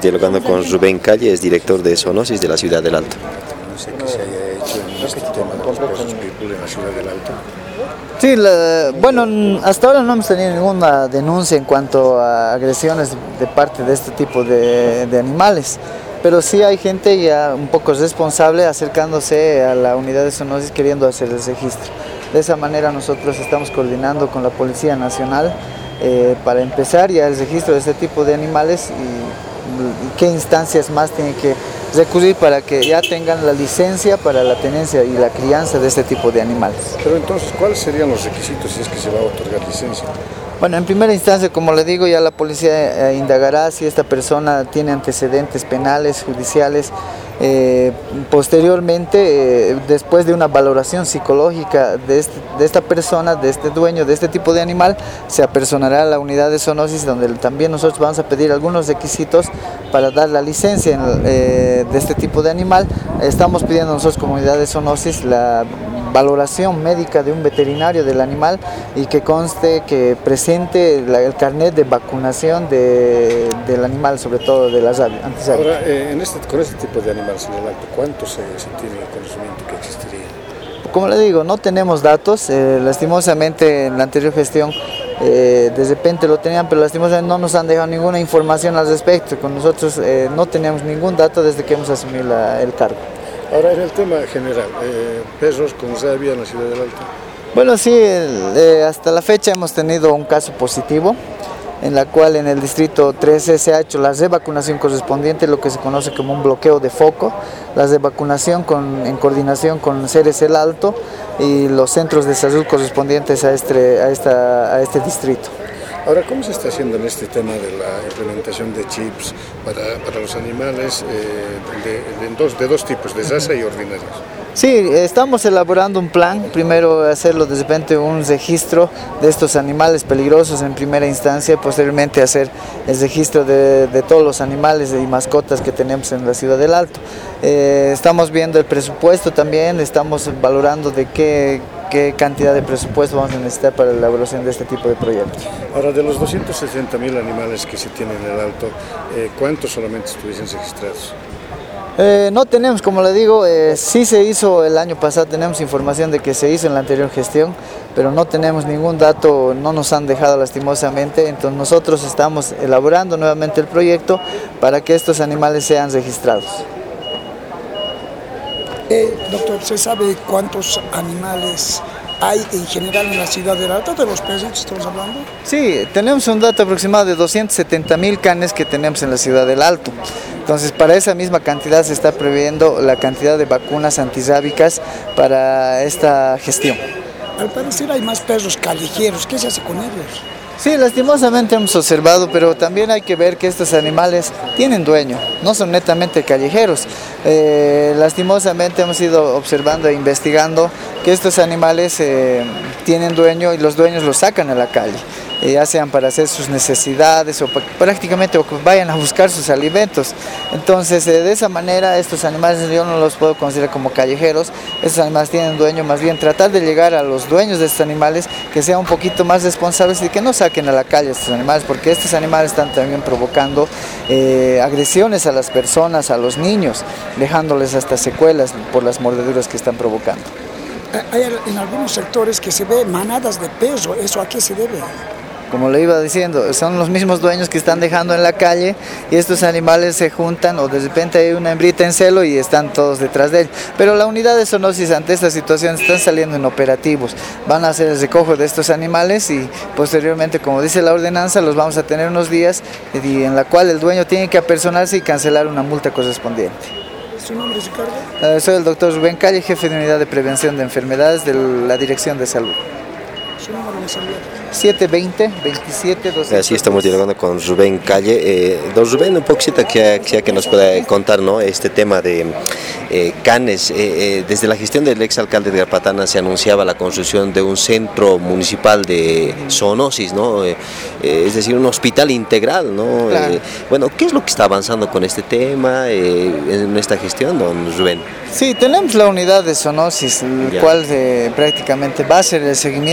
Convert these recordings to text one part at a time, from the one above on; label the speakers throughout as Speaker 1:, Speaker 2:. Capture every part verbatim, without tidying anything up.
Speaker 1: dialogando con Rubén Calle, es director de zoonosis de la ciudad del Alto.
Speaker 2: No sé qué se haya hecho en este tema de los pesos people en la ciudad del Alto.
Speaker 3: Sí, la, bueno, hasta ahora no hemos tenido ninguna denuncia en cuanto a agresiones de parte de este tipo de, de animales, pero sí hay gente ya un poco responsable acercándose a la unidad de zoonosis queriendo hacer el registro. De esa manera nosotros estamos coordinando con la Policía Nacional eh, para empezar ya el registro de este tipo de animales y, y qué instancias más tienen que recurrir para que ya tengan la licencia para la tenencia y la crianza de este tipo de animales.
Speaker 2: Pero entonces, ¿cuáles serían los requisitos si es que se va a otorgar licencia?
Speaker 3: Bueno, en primera instancia, como le digo, ya la policía eh, indagará si esta persona tiene antecedentes penales, judiciales. Eh, posteriormente, eh, después de una valoración psicológica de, este, de esta persona, de este dueño, de este tipo de animal, se apersonará a la unidad de zoonosis, donde también nosotros vamos a pedir algunos requisitos para dar la licencia en, eh, de este tipo de animal. Estamos pidiendo nosotros como unidad de zoonosis la valoración médica de un veterinario del animal y que conste que presente la, el carnet de vacunación de, del animal, sobre todo de las aves.
Speaker 2: Ahora, eh, en este, con este tipo de animales en el Alto, ¿cuántos se, se tiene conocimiento que existiría?
Speaker 3: Como le digo, no tenemos datos, eh, lastimosamente en la anterior gestión eh, de repente lo tenían, pero lastimosamente no nos han dejado ninguna información al respecto. Con nosotros eh, no tenemos ningún dato desde que hemos asumido la, el cargo.
Speaker 2: Ahora, en el tema general, eh, perros con rabia en la ciudad del Alto.
Speaker 3: Bueno, sí, eh, hasta la fecha hemos tenido un caso positivo, en la cual en el distrito trece se ha hecho la revacunación correspondiente, lo que se conoce como un bloqueo de foco, la revacunación con, en coordinación con Ceres el Alto y los centros de salud correspondientes a este, a esta, a este distrito.
Speaker 2: Ahora, ¿cómo se está haciendo en este tema de la implementación de chips para, para los animales eh, de, de, dos, de dos tipos, de raza y ordinarios?
Speaker 3: Sí, estamos elaborando un plan, primero hacerlo de repente un registro de estos animales peligrosos en primera instancia, posteriormente hacer el registro de, de todos los animales y mascotas que tenemos en la ciudad del Alto. Eh, estamos viendo el presupuesto también, estamos valorando de qué, qué cantidad de presupuesto vamos a necesitar para la elaboración de este tipo de proyectos.
Speaker 2: Ahora, de los doscientos sesenta mil animales que se tienen en el Alto, eh, ¿cuántos solamente estuviesen registrados?
Speaker 3: Eh, no tenemos, como le digo, eh, sí se hizo el año pasado, tenemos información de que se hizo en la anterior gestión, pero no tenemos ningún dato, no nos han dejado lastimosamente, entonces nosotros estamos elaborando nuevamente el proyecto para que estos animales sean registrados.
Speaker 4: Eh, doctor, ¿se sabe cuántos animales hay en general en la ciudad del Alto, de los pesos que estamos hablando?
Speaker 3: Sí, tenemos un dato aproximado de doscientos setenta mil canes que tenemos en la ciudad del Alto. Entonces, para esa misma cantidad se está previendo la cantidad de vacunas antirrábicas para esta gestión.
Speaker 4: Al parecer hay más perros callejeros, ¿qué se hace con ellos?
Speaker 3: Sí, lastimosamente hemos observado, pero también hay que ver que estos animales tienen dueño, no son netamente callejeros. Eh, lastimosamente hemos ido observando e investigando que estos animales eh, tienen dueño y los dueños los sacan a la calle, eh, ya sean para hacer sus necesidades o prácticamente o que vayan a buscar sus alimentos. Entonces, eh, de esa manera, estos animales yo no los puedo considerar como callejeros, estos animales tienen dueño, más bien tratar de llegar a los dueños de estos animales que sean un poquito más responsables y que no saquen a la calle a estos animales, porque estos animales están también provocando eh, agresiones a las personas, a los niños, dejándoles hasta secuelas por las mordeduras que están provocando.
Speaker 4: Hay en algunos sectores que se ve manadas de perro, ¿eso a qué se debe?
Speaker 3: Como le iba diciendo, son los mismos dueños que están dejando en la calle y estos animales se juntan o de repente hay una hembrita en celo y están todos detrás de él. Pero la unidad de zoonosis ante esta situación están saliendo en operativos. Van a hacer el recojo de estos animales y posteriormente, como dice la ordenanza, los vamos a tener unos días y en la cual el dueño tiene que apersonarse y cancelar una multa correspondiente.
Speaker 4: ¿Su nombre, Ricardo?
Speaker 3: Uh, soy el doctor Rubén Calle, jefe de unidad de prevención de enfermedades de la Dirección de Salud.
Speaker 4: ¿Su número de salud?
Speaker 3: siete veinte, veintisiete, doce.
Speaker 1: Así estamos dialogando con Rubén Calle. Eh, don Rubén, un poquito que, que nos pueda contar, ¿no?, este tema de eh, canes. Eh, eh, desde la gestión del exalcalde de Garpatana se anunciaba la construcción de un centro municipal de zoonosis, ¿no? Eh, eh, es decir, un hospital integral, ¿no?
Speaker 3: Claro.
Speaker 1: Eh, bueno, ¿qué es lo que está avanzando con este tema eh, en esta gestión, don Rubén?
Speaker 3: Sí, tenemos la unidad de zoonosis, el
Speaker 1: Ya.
Speaker 3: cual eh, prácticamente va a ser el seguimiento correspondiente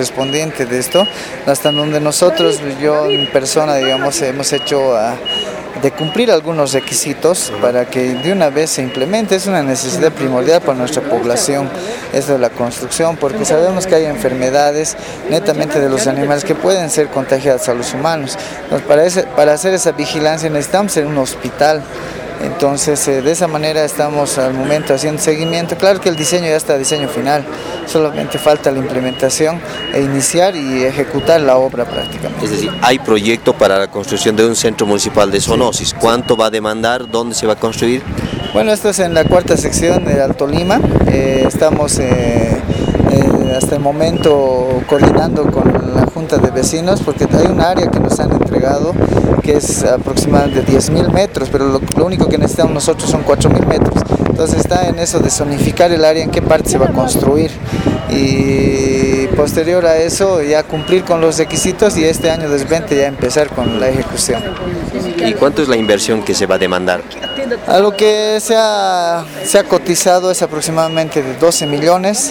Speaker 3: correspondiente de esto, hasta donde nosotros, yo en persona, digamos, hemos hecho a, de cumplir algunos requisitos para que de una vez se implemente. Es una necesidad primordial para nuestra población, esto de la construcción, porque sabemos que hay enfermedades netamente de los animales que pueden ser contagiadas a los humanos. Entonces, para, ese, para hacer esa vigilancia necesitamos en un hospital. Entonces, eh, de esa manera estamos al momento haciendo seguimiento. Claro que el diseño ya está diseño final, solamente falta la implementación e iniciar y ejecutar la obra prácticamente.
Speaker 1: Es decir, hay proyecto para la construcción de un centro municipal de zoonosis. ¿Cuánto va a demandar? ¿Dónde se va a construir?
Speaker 3: Bueno, esto es en la cuarta sección de Alto Lima. Eh, estamos eh, eh, hasta el momento coordinando con la Junta de Vecinos, porque hay un área que nos han entregado que es aproximadamente diez mil metros, pero lo, lo único que necesitamos nosotros son cuatro mil metros. Entonces está en eso de zonificar el área, en qué parte se va a construir, y posterior a eso ya cumplir con los requisitos y este año dos mil veinte ya empezar con la ejecución.
Speaker 1: ¿Y cuánto es la inversión que se va a demandar?
Speaker 3: A lo que se ha, se ha cotizado es aproximadamente de doce millones,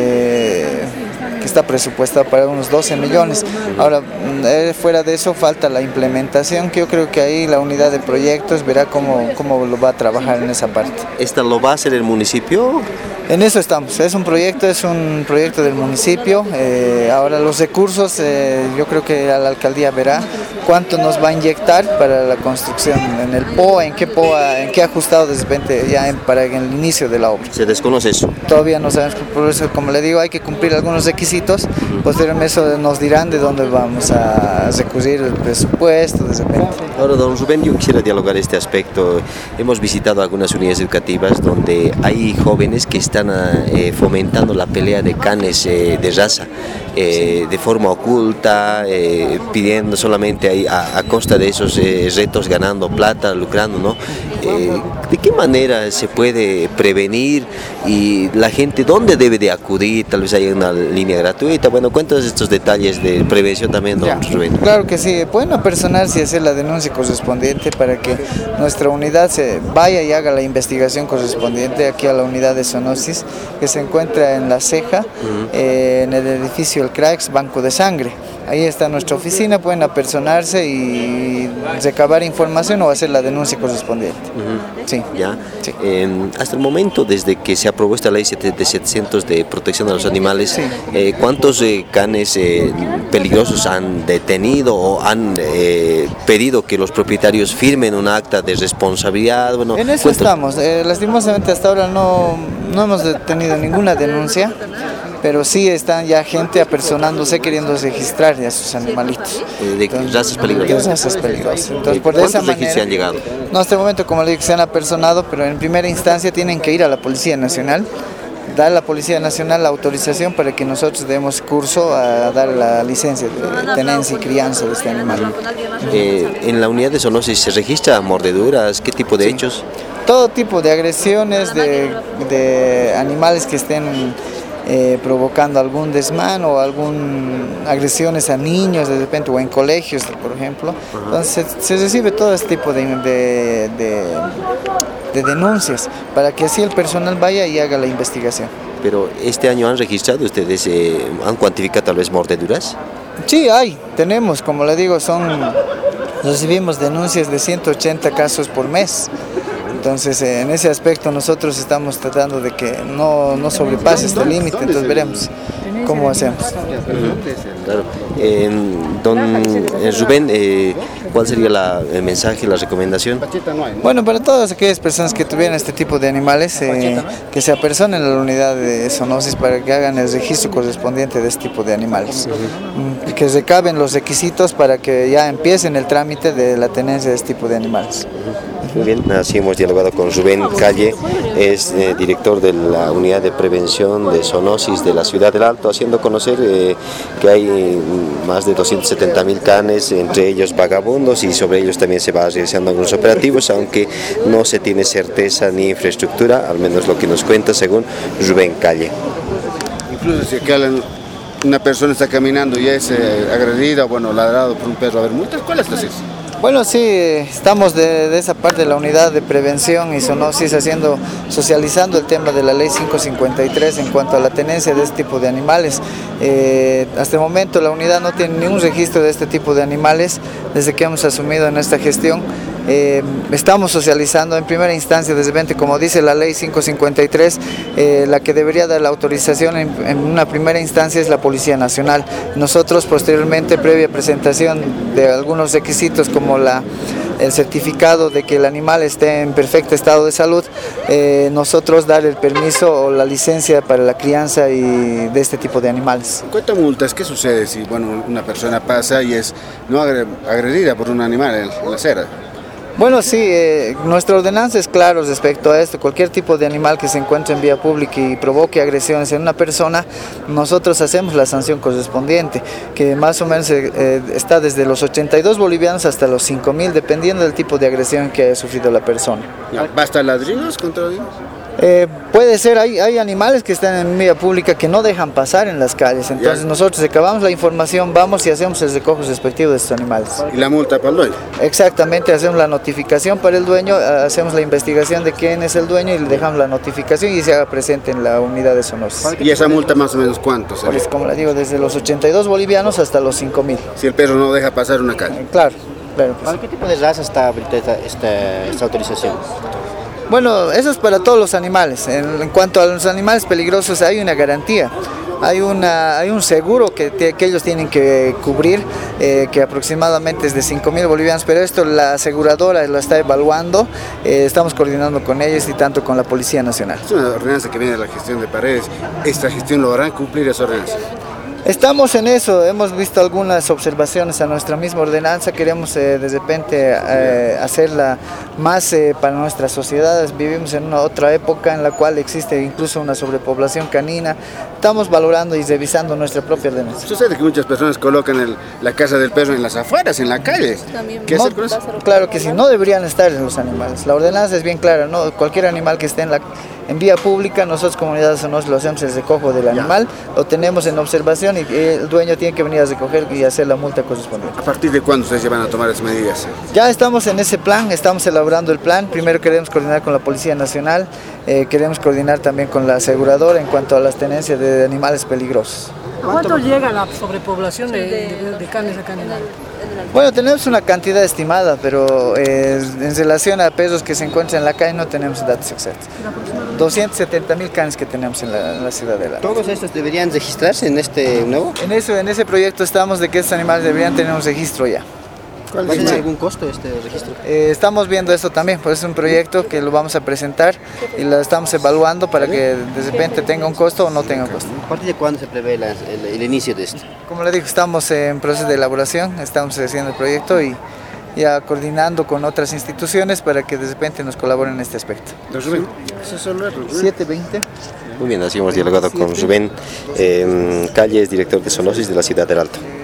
Speaker 3: eh, que está presupuestado para unos doce millones. Ahora, eh, fuera de eso falta la implementación, que yo creo que ahí la unidad de proyectos verá cómo, cómo lo va a trabajar en esa parte.
Speaker 1: ¿Esta lo va a hacer el municipio?
Speaker 3: En eso estamos, es un proyecto, es un proyecto del municipio. Eh, ahora los recursos, eh, yo creo que la alcaldía verá cuánto nos va a inyectar para la construcción en el P O A, en qué P O A, en qué ajustado de repente ya en, para el inicio de la obra.
Speaker 1: ¿Se desconoce eso?
Speaker 3: Todavía no sabemos, por eso, como le digo, hay que cumplir algunos requisitos. Uh-huh. Posteriormente eso nos dirán de dónde vamos a recurrir el presupuesto de repente.
Speaker 1: Ahora, don Rubén, yo quisiera dialogar este aspecto. Hemos visitado algunas unidades educativas donde hay jóvenes que están eh, fomentando la pelea de canes eh, de raza eh, de forma oculta, eh, pidiendo solamente ahí a, a costa de esos eh, retos ganando plata, lucrando, ¿no? Eh, ¿De qué manera se puede prevenir y la gente dónde debe de acudir? Tal vez hay una línea gratuita. Bueno, cuéntanos estos detalles de prevención también, don Rubén.
Speaker 3: Claro que sí, pueden apersonarse y hacer la denuncia correspondiente para que nuestra unidad se vaya y haga la investigación correspondiente aquí a la unidad de zoonosis que se encuentra en La Ceja, uh-huh. eh, en el edificio El Cracks, Banco de Sangre. Ahí está nuestra oficina, pueden apersonarse y recabar información o hacer la denuncia correspondiente.
Speaker 1: Uh-huh.
Speaker 3: Sí.
Speaker 1: ¿Ya?
Speaker 3: Sí.
Speaker 1: Eh, hasta el momento, desde que se aprobó esta ley de setecientos de protección a los animales, sí. eh, ¿cuántos eh, canes eh, peligrosos han detenido o han eh, pedido que los propietarios firmen un acta de responsabilidad? Bueno,
Speaker 3: en eso
Speaker 1: ¿cuántos?
Speaker 3: estamos. Eh, lastimosamente hasta ahora no, no hemos tenido ninguna denuncia, pero sí están ya gente apersonándose, queriendo registrar ya sus animalitos.
Speaker 1: ¿De Entonces, razas peligrosas?
Speaker 3: De razas peligrosas. Entonces, por
Speaker 1: ¿Cuántos
Speaker 3: esa manera,
Speaker 1: registros han llegado?
Speaker 3: No, hasta el momento, como le digo, se han apersonado, pero en primera instancia tienen que ir a la Policía Nacional, dar a la Policía Nacional la autorización para que nosotros demos curso a dar la licencia de tenencia y crianza de este animal.
Speaker 1: Eh, ¿En la unidad de zoonosis se registra mordeduras? ¿Qué tipo de sí. hechos?
Speaker 3: Todo tipo de agresiones de, de animales que estén eh, provocando algún desmán o algún agresiones a niños de repente o en colegios, por ejemplo. Uh-huh. Entonces se, se recibe todo este tipo de, de, de, de denuncias para que así el personal vaya y haga la investigación.
Speaker 1: Pero este año han registrado ustedes, eh, han cuantificado tal vez mordeduras.
Speaker 3: Sí, hay, tenemos, como le digo, son recibimos denuncias de ciento ochenta casos por mes. Entonces, eh, en ese aspecto nosotros estamos tratando de que no, no sobrepase este límite, entonces veremos cómo hacemos.
Speaker 1: Uh-huh. Claro. Eh, don eh, Rubén, eh, ¿cuál sería la, el mensaje, la recomendación?
Speaker 3: Bueno, para todas aquellas personas que tuvieran este tipo de animales, eh, que se apersonen a la unidad de zoonosis para que hagan el registro correspondiente de este tipo de animales. Uh-huh. Que recaben los requisitos para que ya empiecen el trámite de la tenencia de este tipo de animales.
Speaker 1: Muy bien, así hemos dialogado con Rubén Calle, es eh, director de la Unidad de Prevención de Zoonosis de la Ciudad del Alto, haciendo conocer eh, que hay más de doscientos setenta mil canes, entre ellos vagabundos, y sobre ellos también se va realizando algunos operativos, aunque no se tiene certeza ni infraestructura, al menos lo que nos cuenta según Rubén Calle.
Speaker 5: Incluso si una persona está caminando y es eh, agredida, bueno, ladrado por un perro, a ver, multas, ¿cuál es la
Speaker 3: Bueno, sí, estamos de, de esa parte de la unidad de prevención y zoonosis haciendo, socializando el tema de la ley quinientos cincuenta y tres en cuanto a la tenencia de este tipo de animales. Eh, hasta el momento la unidad no tiene ningún registro de este tipo de animales desde que hemos asumido en esta gestión. Eh, estamos socializando en primera instancia, desde veinte, como dice la ley quinientos cincuenta y tres, eh, la que debería dar la autorización en, en una primera instancia es la Policía Nacional. Nosotros posteriormente, previa presentación de algunos requisitos como la, el certificado de que el animal esté en perfecto estado de salud, eh, nosotros dar el permiso o la licencia para la crianza y de este tipo de animales.
Speaker 5: ¿Cuántas multas? ¿Qué sucede si bueno, una persona pasa y es no agredida por un animal en la acera?
Speaker 3: Bueno, sí, eh, nuestra ordenanza es clara respecto a esto. Cualquier tipo de animal que se encuentre en vía pública y provoque agresiones en una persona, nosotros hacemos la sanción correspondiente, que más o menos eh, está desde los ochenta y dos bolivianos hasta los cinco mil, dependiendo del tipo de agresión que haya sufrido la persona.
Speaker 5: ¿Basta ladrillos contra ladrillos?
Speaker 3: Eh, puede ser, hay, hay animales que están en vía pública que no dejan pasar en las calles, entonces ya. Nosotros recabamos la información, vamos y hacemos el recojo respectivo de estos animales.
Speaker 5: ¿Y la multa para el dueño?
Speaker 3: Exactamente, hacemos la notificación para el dueño, hacemos la investigación de quién es el dueño y le dejamos la notificación y se haga presente en la unidad de zoonosis.
Speaker 5: ¿Y esa multa más o menos cuánto sería?
Speaker 3: Pues como le digo, desde los ochenta y dos bolivianos hasta los cinco mil.
Speaker 5: Si el perro no deja pasar una calle.
Speaker 3: Eh, claro, claro.
Speaker 6: ¿Para sí. ¿Qué tipo de raza está ahorita esta, esta, esta autorización?
Speaker 3: Bueno, eso es para todos los animales. En, en cuanto a los animales peligrosos hay una garantía. Hay, una, hay un seguro que, que ellos tienen que cubrir, eh, que aproximadamente es de cinco mil bolivianos, pero esto la aseguradora lo está evaluando, eh, estamos coordinando con ellos y tanto con la Policía Nacional.
Speaker 5: Es una ordenanza que viene de la gestión de Paredes. ¿Esta gestión logrará cumplir esa ordenanza?
Speaker 3: Estamos en eso, hemos visto algunas observaciones a nuestra misma ordenanza, queremos eh, de repente eh, hacerla más eh, para nuestras sociedades. Vivimos en una otra época en la cual existe incluso una sobrepoblación canina. Estamos valorando y revisando nuestra propia ordenanza.
Speaker 5: Sucede que muchas personas colocan el, la casa del perro en las afueras, en la calle. ¿Qué hacer con eso?
Speaker 3: Claro que sí, no deberían estar los animales. La ordenanza es bien clara, ¿no? Cualquier animal que esté en la en vía pública, nosotros comunidades o no lo hacemos el recojo del animal, lo tenemos en observación y el dueño tiene que venir a recoger y hacer la multa correspondiente.
Speaker 5: ¿A partir de cuándo ustedes van a tomar esas medidas?
Speaker 3: Ya estamos en ese plan, estamos elaborando el plan. Primero queremos coordinar con la Policía Nacional, eh, queremos coordinar también con la aseguradora en cuanto a las tenencias de animales peligrosos.
Speaker 7: ¿A cuánto llega la sobrepoblación de, de, de canes acá en el área?
Speaker 3: Bueno, tenemos una cantidad estimada, pero eh, en relación a perros que se encuentran en la calle no tenemos datos exactos. doscientos setenta mil canes que tenemos en la, en la ciudad de La.
Speaker 6: ¿Todos estos deberían registrarse en este nuevo?
Speaker 3: En eso, en ese proyecto estamos de que estos animales deberían tener un registro ya.
Speaker 6: ¿Va a tener algún costo este registro?
Speaker 3: Eh, estamos viendo eso también, pues es un proyecto que lo vamos a presentar y lo estamos evaluando para que de repente tenga un costo o no tenga un costo.
Speaker 6: ¿A partir de cuándo se prevé la, el, el inicio de esto?
Speaker 3: Como le digo, estamos en proceso de elaboración, estamos haciendo el proyecto y ya coordinando con otras instituciones para que de repente nos colaboren en este aspecto. siete veinte.
Speaker 1: Muy bien, así hemos dialogado con Rubén eh, Calle, director de zoonosis de la ciudad del Alto.